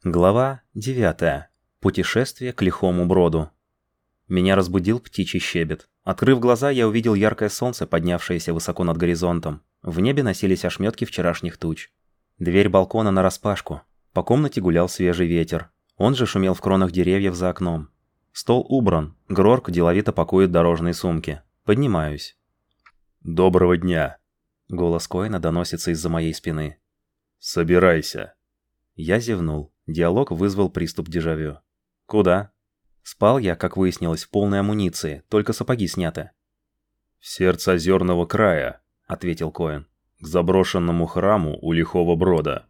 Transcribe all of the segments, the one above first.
Глава 9. Путешествие к лихому броду. Меня разбудил птичий щебет. Открыв глаза, я увидел яркое солнце, поднявшееся высоко над горизонтом. В небе носились ошметки вчерашних туч. Дверь балкона нараспашку. По комнате гулял свежий ветер. Он же шумел в кронах деревьев за окном. Стол убран. Грорк деловито пакует дорожные сумки. Поднимаюсь. «Доброго дня!» Голос Коэна доносится из-за моей спины. «Собирайся!» Я зевнул. Диалог вызвал приступ дежавю. «Куда?» Спал я, как выяснилось, в полной амуниции, только сапоги сняты. «В сердце озерного края», — ответил Коэн. «К заброшенному храму у лихого брода».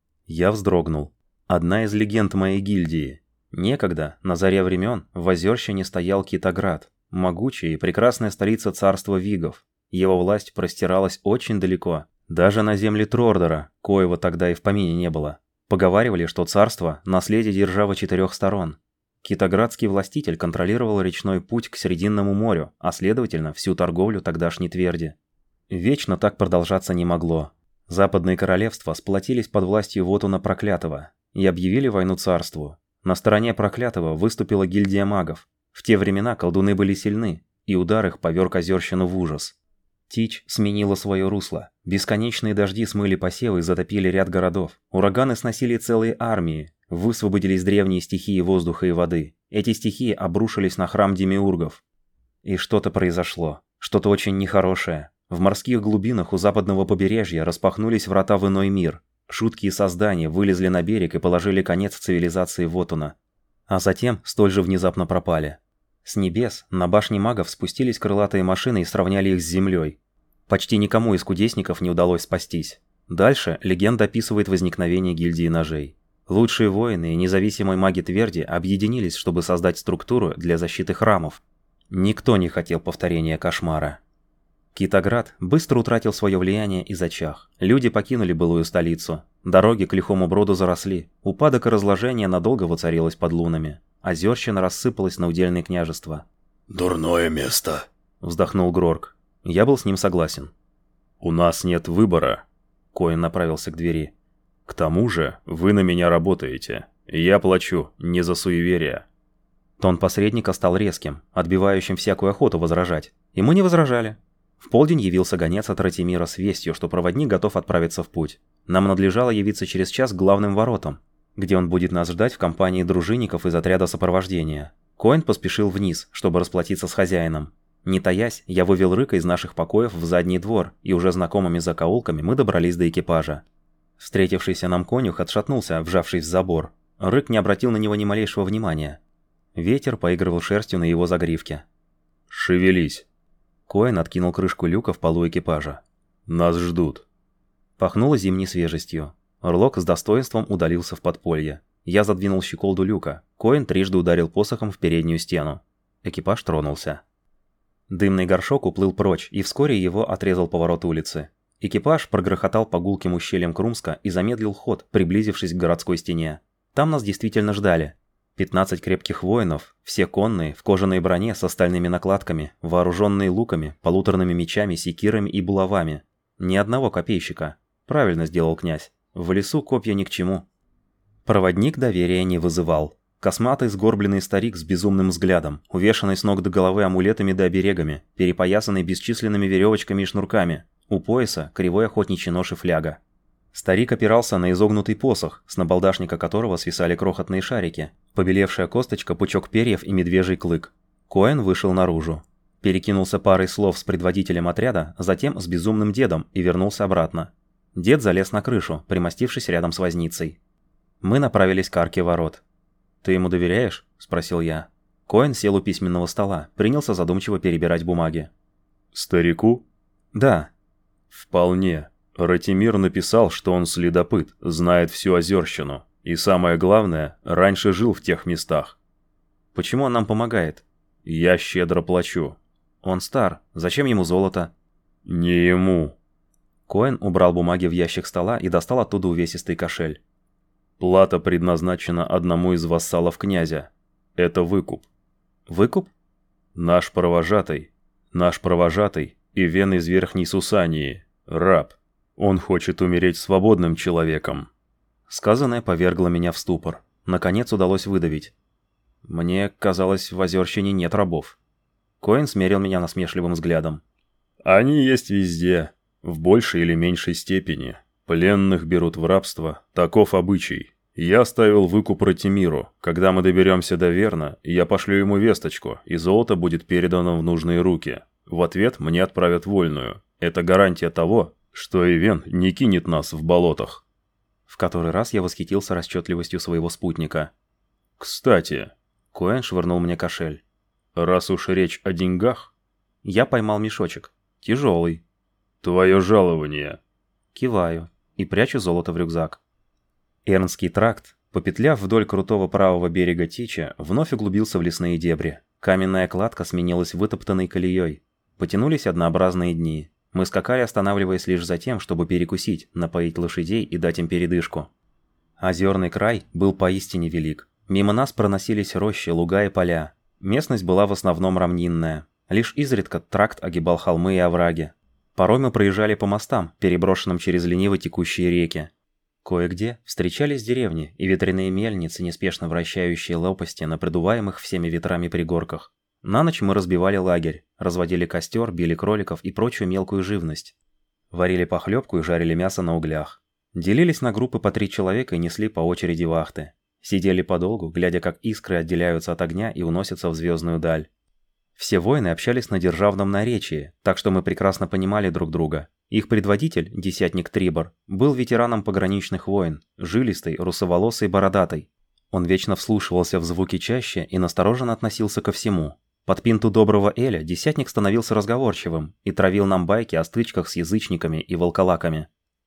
Я вздрогнул. Одна из легенд моей гильдии. Некогда, на заре времен, в Озерщине стоял Китаград, могучая и прекрасная столица царства Вигов. Его власть простиралась очень далеко, даже на земли Трордора, коего тогда и в помине не было. Поговаривали, что царство – наследие державы 4 сторон. Китаградский властитель контролировал речной путь к Срединному морю, а следовательно, всю торговлю тогдашней тверди. Вечно так продолжаться не могло. Западные королевства сплотились под властью Вотуна Проклятого и объявили войну царству. На стороне Проклятого выступила гильдия магов. В те времена колдуны были сильны, и удар их поверг Озерщину в ужас. Тич сменила свое русло. Бесконечные дожди смыли посевы и затопили ряд городов. Ураганы сносили целые армии. Высвободились древние стихии воздуха и воды. Эти стихии обрушились на храм демиургов. И что-то произошло. Что-то очень нехорошее. В морских глубинах у западного побережья распахнулись врата в иной мир. Жуткие создания вылезли на берег и положили конец цивилизации Вотуна. А затем столь же внезапно пропали. С небес на башни магов спустились крылатые машины и сравняли их с землей. Почти никому из кудесников не удалось спастись. Дальше легенда описывает возникновение гильдии ножей. Лучшие воины и независимые маги Тверди объединились, чтобы создать структуру для защиты храмов. Никто не хотел повторения кошмара. Китаград быстро утратил свое влияние и зачах. Люди покинули былую столицу. Дороги к лихому броду заросли. Упадок и разложение надолго воцарилось под лунами. Озерщина рассыпалась на удельные княжества. «Дурное место», — вздохнул Грорк. Я был с ним согласен. «У нас нет выбора», — Коэн направился к двери. «К тому же вы на меня работаете. Я плачу не за суеверие». Тон посредника стал резким, отбивающим всякую охоту возражать. И мы не возражали. В полдень явился гонец от Ратимира с вестью, что проводник готов отправиться в путь. Нам надлежало явиться через час к главным воротам, где он будет нас ждать в компании дружинников из отряда сопровождения. Коэн поспешил вниз, чтобы расплатиться с хозяином. Не таясь, я вывел Рыка из наших покоев в задний двор, и уже знакомыми закоулками мы добрались до экипажа. Встретившийся нам конюх отшатнулся, вжавшись в забор. Рык не обратил на него ни малейшего внимания. Ветер поигрывал шерстью на его загривке. «Шевелись!» Коэн откинул крышку люка в полу экипажа. «Нас ждут!» Пахнуло зимней свежестью. Орлок с достоинством удалился в подполье. Я задвинул щеколду люка. Коэн трижды ударил посохом в переднюю стену. Экипаж тронулся. Дымный горшок уплыл прочь, и вскоре его отрезал поворот улицы. Экипаж прогрохотал по гулким ущельям Крумска и замедлил ход, приблизившись к городской стене. Там нас действительно ждали. 15 крепких воинов, все конные, в кожаной броне с стальными накладками, вооруженные луками, полуторными мечами, секирами и булавами. Ни одного копейщика. Правильно сделал князь. В лесу копья ни к чему. Проводник доверия не вызывал. Косматый сгорбленный старик с безумным взглядом, увешанный с ног до головы амулетами да оберегами, перепоясанный бесчисленными веревочками и шнурками. У пояса кривой охотничий нож и фляга. Старик опирался на изогнутый посох, с набалдашника которого свисали крохотные шарики, побелевшая косточка, пучок перьев и медвежий клык. Коэн вышел наружу. Перекинулся парой слов с предводителем отряда, затем с безумным дедом и вернулся обратно. Дед залез на крышу, примостившись рядом с возницей. Мы направились к арке ворот. «Ты ему доверяешь?» – спросил я. Коэн сел у письменного стола, принялся задумчиво перебирать бумаги. «Старику?» «Да». «Вполне. Ратимир написал, что он следопыт, знает всю Озерщину. И самое главное, раньше жил в тех местах». «Почему он нам помогает?» «Я щедро плачу». «Он стар. Зачем ему золото?» «Не ему». Коэн убрал бумаги в ящик стола и достал оттуда увесистый кошель. «Плата предназначена одному из вассалов князя. Это выкуп». «Выкуп?» Наш провожатый Ивен из Верхней Сусании, раб. Он хочет умереть свободным человеком». Сказанное повергло меня в ступор. Наконец удалось выдавить. Мне казалось, в Озерщине нет рабов. Коэн смерил меня насмешливым взглядом. Они есть везде, в большей или меньшей степени. Пленных берут в рабство, таков обычай. Я ставил выкуп Ратимиру. Когда мы доберемся до Верна, я пошлю ему весточку, и золото будет передано в нужные руки. В ответ мне отправят вольную. Это гарантия того, что Ивен не кинет нас в болотах. В который раз я восхитился расчетливостью своего спутника. Кстати, Коэн швырнул мне кошель. Раз уж речь о деньгах... Я поймал мешочек. Тяжелый. Твое жалование. Киваю и прячу золото в рюкзак. Эрнский тракт, попетляв вдоль крутого правого берега Тича, вновь углубился в лесные дебри. Каменная кладка сменилась вытоптанной колеей. Потянулись однообразные дни. Мы скакали, останавливаясь лишь за тем, чтобы перекусить, напоить лошадей и дать им передышку. Озерный край был поистине велик. Мимо нас проносились рощи, луга и поля. Местность была в основном равнинная. Лишь изредка тракт огибал холмы и овраги. Порой мы проезжали по мостам, переброшенным через лениво текущие реки. Кое-где встречались деревни и ветряные мельницы, неспешно вращающие лопасти на продуваемых всеми ветрами пригорках. На ночь мы разбивали лагерь, разводили костер, били кроликов и прочую мелкую живность. Варили похлебку и жарили мясо на углях. Делились на группы по 3 человека и несли по очереди вахты. Сидели подолгу, глядя, как искры отделяются от огня и уносятся в звездную даль. Все воины общались на державном наречии, так что мы прекрасно понимали друг друга. Их предводитель, десятник Трибор, был ветераном пограничных войн, жилистый, русоволосый, бородатый. Он вечно вслушивался в звуки чаще и настороженно относился ко всему. Под пинту доброго Эля десятник становился разговорчивым и травил нам байки о стычках с язычниками и волколаками.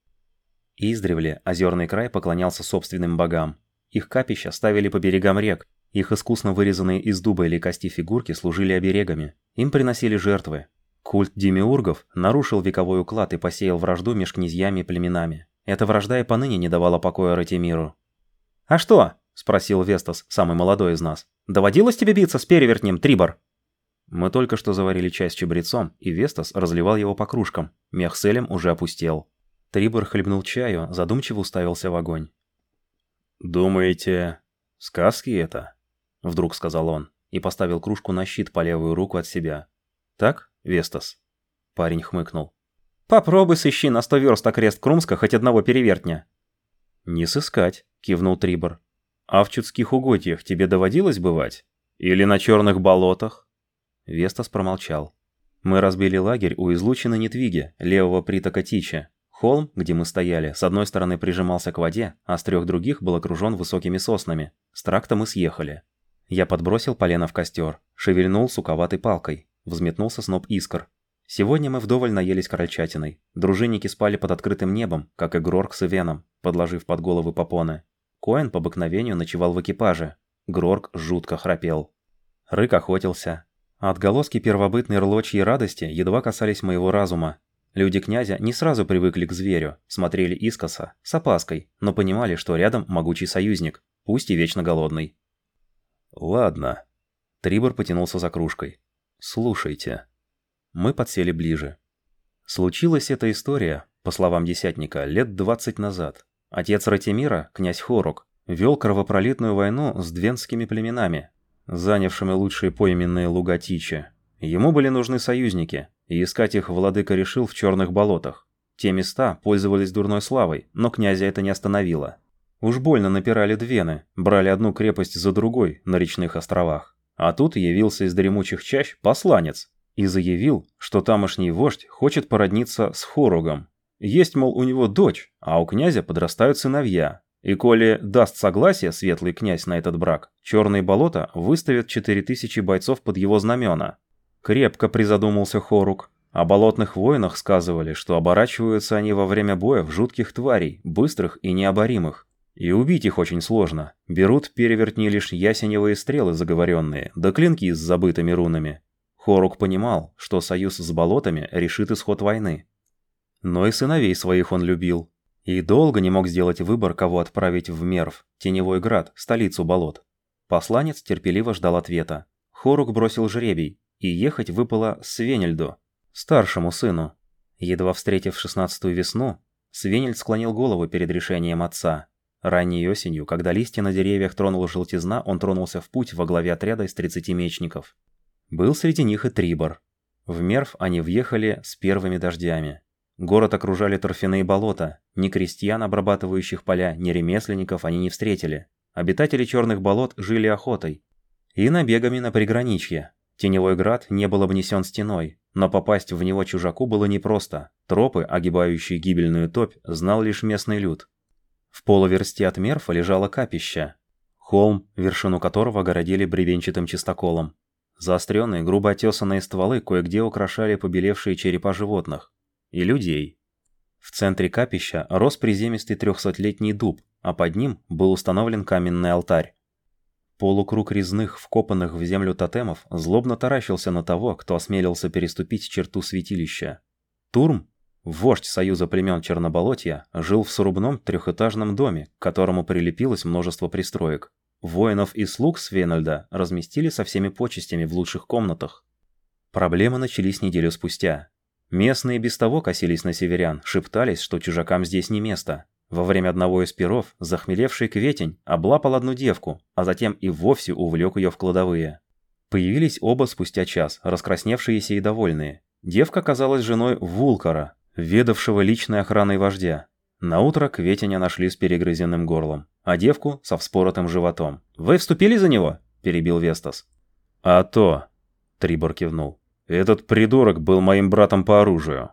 Издревле озерный край поклонялся собственным богам. Их капища ставили по берегам рек, их искусно вырезанные из дуба или кости фигурки служили оберегами, им приносили жертвы. Культ демиургов нарушил вековой уклад и посеял вражду меж князьями и племенами. Эта вражда и поныне не давала покоя Ратимиру. «А что?» – спросил Вестас, самый молодой из нас. «Доводилось тебе биться с перевертнем, Трибор?» Мы только что заварили чай с чабрецом, и Вестас разливал его по кружкам. Мех с Элем уже опустел. Трибор хлебнул чаю, задумчиво уставился в огонь. «Думаете, сказки это?» – вдруг сказал он и поставил кружку на щит по левую руку от себя. «Так, Вестас?» Парень хмыкнул. «Попробуй сыщи на 100 верст окрест Крумска хоть одного перевертня». «Не сыскать», – кивнул Трибор. «А в чудских угодьях тебе доводилось бывать? Или на черных болотах?» Вестас промолчал. Мы разбили лагерь у излучины Нетвиги, левого притока Тича. Холм, где мы стояли, с одной стороны прижимался к воде, а с 3 других был окружен высокими соснами. С тракта мы съехали. Я подбросил полено в костер, шевельнул суковатой палкой. Взметнулся сноп искр. Сегодня мы вдоволь наелись крольчатиной. Дружинники спали под открытым небом, как и Грорк с Ивеном, подложив под головы попоны. Коэн по обыкновению ночевал в экипаже. Грорк жутко храпел. Рык охотился. Отголоски первобытной рлочьей радости едва касались моего разума. Люди князя не сразу привыкли к зверю, смотрели искоса, с опаской, но понимали, что рядом могучий союзник, пусть и вечно голодный. «Ладно». Трибор потянулся за кружкой. «Слушайте». Мы подсели ближе. Случилась эта история, по словам десятника, лет 20 назад. Отец Ратимира, князь Хорук, вел кровопролитную войну с двенскими племенами, занявшими лучшие пойменные луга Тича. Ему были нужны союзники, и искать их владыка решил в черных болотах. Те места пользовались дурной славой, но князя это не остановило. Уж больно напирали двены, брали одну крепость за другой на речных островах. А тут явился из дремучих чащ посланец и заявил, что тамошний вождь хочет породниться с Хоругом. Есть, мол, у него дочь, а у князя подрастают сыновья. И коли даст согласие светлый князь на этот брак, черные болота выставят 4000 бойцов под его знамена. Крепко призадумался Хорук. О болотных воинах сказывали, что оборачиваются они во время боя в жутких тварей, быстрых и необоримых. И убить их очень сложно. Берут перевертни лишь ясеневые стрелы заговоренные, да клинки с забытыми рунами. Хорук понимал, что союз с болотами решит исход войны. Но и сыновей своих он любил. И долго не мог сделать выбор, кого отправить в Мерв, Теневой Град, столицу болот. Посланец терпеливо ждал ответа. Хорук бросил жребий, и ехать выпало Свенельду, старшему сыну. Едва встретив 16-ю весну, Свенельд склонил голову перед решением отца. Ранней осенью, когда листья на деревьях тронула желтизна, он тронулся в путь во главе отряда из 30 мечников. Был среди них и Трибор. В Мерв они въехали с первыми дождями. Город окружали торфяные болота, ни крестьян, обрабатывающих поля, ни ремесленников они не встретили. Обитатели черных болот жили охотой и набегами на приграничье. Теневой град не был обнесен стеной, но попасть в него чужаку было непросто. Тропы, огибающие гибельную топь, знал лишь местный люд. В полуверсте от Мерфа лежало капище, холм, вершину которого огородили бревенчатым чистоколом. Заостренные, грубо отесанные стволы кое-где украшали побелевшие черепа животных и людей. В центре капища рос приземистый 300-летний дуб, а под ним был установлен каменный алтарь. Полукруг резных, вкопанных в землю тотемов злобно таращился на того, кто осмелился переступить черту святилища. Турм, вождь союза племен Черноболотья, жил в срубном трехэтажном доме, к которому прилепилось множество пристроек. Воинов и слуг Свенельда разместили со всеми почестями в лучших комнатах. Проблемы начались неделю спустя. Местные без того косились на северян, шептались, что чужакам здесь не место. Во время одного из пиров захмелевший Кветень облапал одну девку, а затем и вовсе увлек ее в кладовые. Появились оба спустя час, раскрасневшиеся и довольные. Девка оказалась женой Вулкара, ведавшего личной охраной вождя. Наутро Кветеня нашли с перегрызенным горлом, а девку со вспоротым животом. «Вы вступили за него?» – перебил Вестас. «А то!» – Трибор кивнул. «Этот придурок был моим братом по оружию».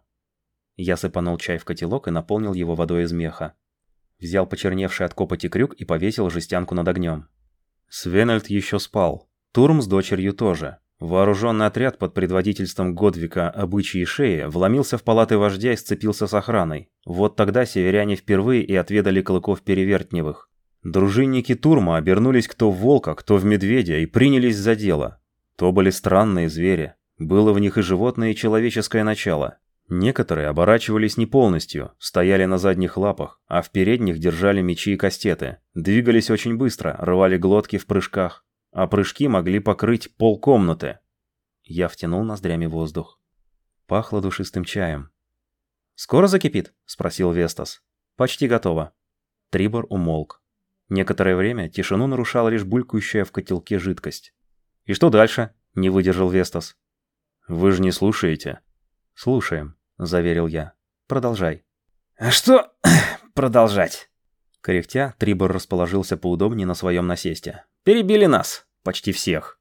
Я сыпанул чай в котелок и наполнил его водой из меха. Взял почерневший от копоти крюк и повесил жестянку над огнем. Свенельд еще спал. Турм с дочерью тоже. Вооруженный отряд под предводительством Годвика Обычьей Шеи вломился в палаты вождя и сцепился с охраной. Вот тогда северяне впервые и отведали клыков перевертневых. Дружинники Турма обернулись кто в волка, кто в медведя и принялись за дело. То были странные звери. Было в них и животное, и человеческое начало. Некоторые оборачивались не полностью, стояли на задних лапах, а в передних держали мечи и кастеты. Двигались очень быстро, рвали глотки в прыжках, а прыжки могли покрыть полкомнаты. Я втянул ноздрями воздух. Пахло душистым чаем. «Скоро закипит?» – спросил Вестас. «Почти готово». Трибор умолк. Некоторое время тишину нарушала лишь булькающая в котелке жидкость. «И что дальше?» – не выдержал Вестас. «Вы же не слушаете?» «Слушаем», — заверил я. «Продолжай». «А что продолжать?» Кряхтя, Трибор расположился поудобнее на своем насесте. «Перебили нас. Почти всех».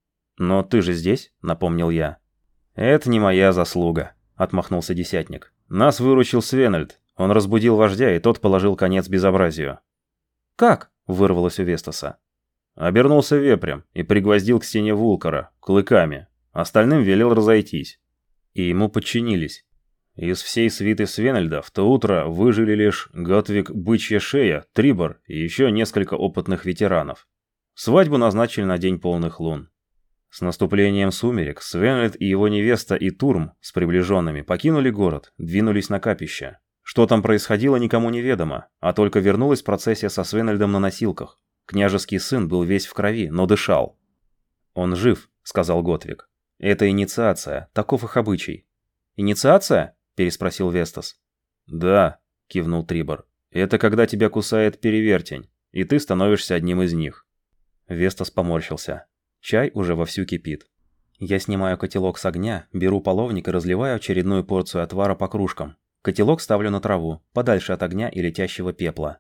«Но ты же здесь», — напомнил я. «Это не моя заслуга», — отмахнулся десятник. «Нас выручил Свенельд. Он разбудил вождя, и тот положил конец безобразию». «Как?» — вырвалось у Вестаса. Обернулся вепрем и пригвоздил к стене Вулкара, клыками. Остальным велел разойтись. И ему подчинились. Из всей свиты Свенельда в то утро выжили лишь Готвик Бычья Шея, Трибор и еще несколько опытных ветеранов. Свадьбу назначили на день полных лун. С наступлением сумерек Свенельд и его невеста и Турм с приближенными покинули город, двинулись на капище. Что там происходило, никому не ведомо, а только вернулась процессия со Свенельдом на носилках. Княжеский сын был весь в крови, но дышал. «Он жив», — сказал Готвик. «Это инициация, таков их обычай». «Инициация?» – переспросил Вестас. «Да», – кивнул Трибор. «Это когда тебя кусает перевертень, и ты становишься одним из них». Вестас поморщился. Чай уже вовсю кипит. Я снимаю котелок с огня, беру половник и разливаю очередную порцию отвара по кружкам. Котелок ставлю на траву, подальше от огня и летящего пепла.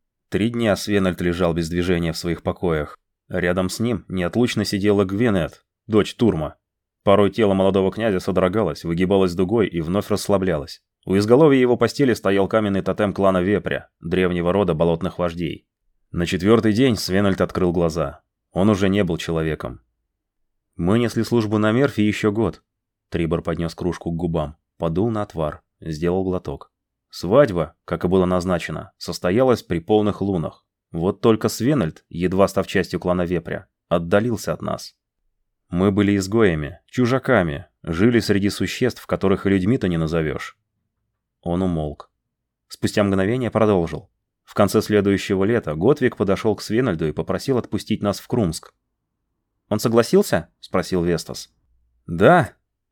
3 дня Свенельд лежал без движения в своих покоях. Рядом с ним неотлучно сидела Гвенет, дочь Турма. Порой тело молодого князя содрогалось, выгибалось дугой и вновь расслаблялось. У изголовья его постели стоял каменный тотем клана Вепря, древнего рода болотных вождей. На 4-й день Свенельд открыл глаза. Он уже не был человеком. «Мы несли службу на Мерфе еще год». Трибор поднес кружку к губам, подул на отвар, сделал глоток. Свадьба, как и было назначено, состоялась при полных лунах. Вот только Свенельд, едва став частью клана Вепря, отдалился от нас. Мы были изгоями, чужаками, жили среди существ, которых и людьми-то не назовешь. Он умолк. Спустя мгновение продолжил. В конце следующего лета Готвик подошел к Свенельду и попросил отпустить нас в Крумск. «Он согласился?» – спросил Вестас. «Да».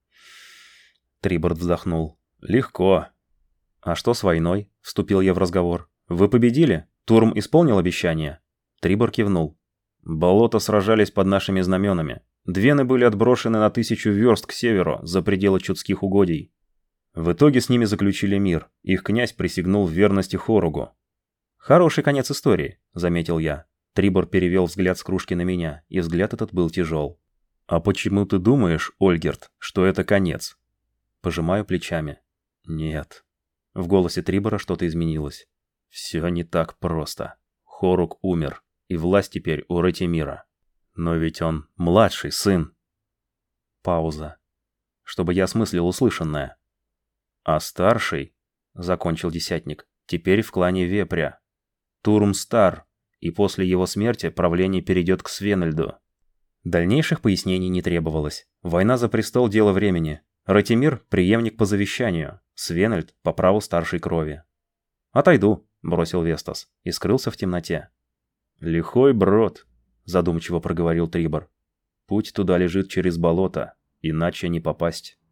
Триборд вздохнул. «Легко». «А что с войной?» – вступил я в разговор. «Вы победили? Турм исполнил обещание? Трибор кивнул. Болота сражались под нашими знаменами. Двены были отброшены на 1000 верст к северу, за пределы Чудских угодий. В итоге с ними заключили мир. Их князь присягнул в верности Хоругу. «Хороший конец истории», — заметил я. Трибор перевел взгляд с кружки на меня, и взгляд этот был тяжел. «А почему ты думаешь, Ольгерт, что это конец?» Пожимаю плечами. «Нет». В голосе Трибора что-то изменилось. «Все не так просто. Хоруг умер, и власть теперь у Ратимира. Но ведь он младший сын». Пауза. Чтобы я осмыслил услышанное. «А старший», — закончил десятник, — «теперь в клане Вепря. Турм стар, и после его смерти правление перейдет к Свенельду». Дальнейших пояснений не требовалось. Война за престол – дело времени. Ратимир – преемник по завещанию, Свенельд – по праву старшей крови. «Отойду», – бросил Вестас и скрылся в темноте. «Лихой брод», – задумчиво проговорил Трибор. «Путь туда лежит через болото, иначе не попасть».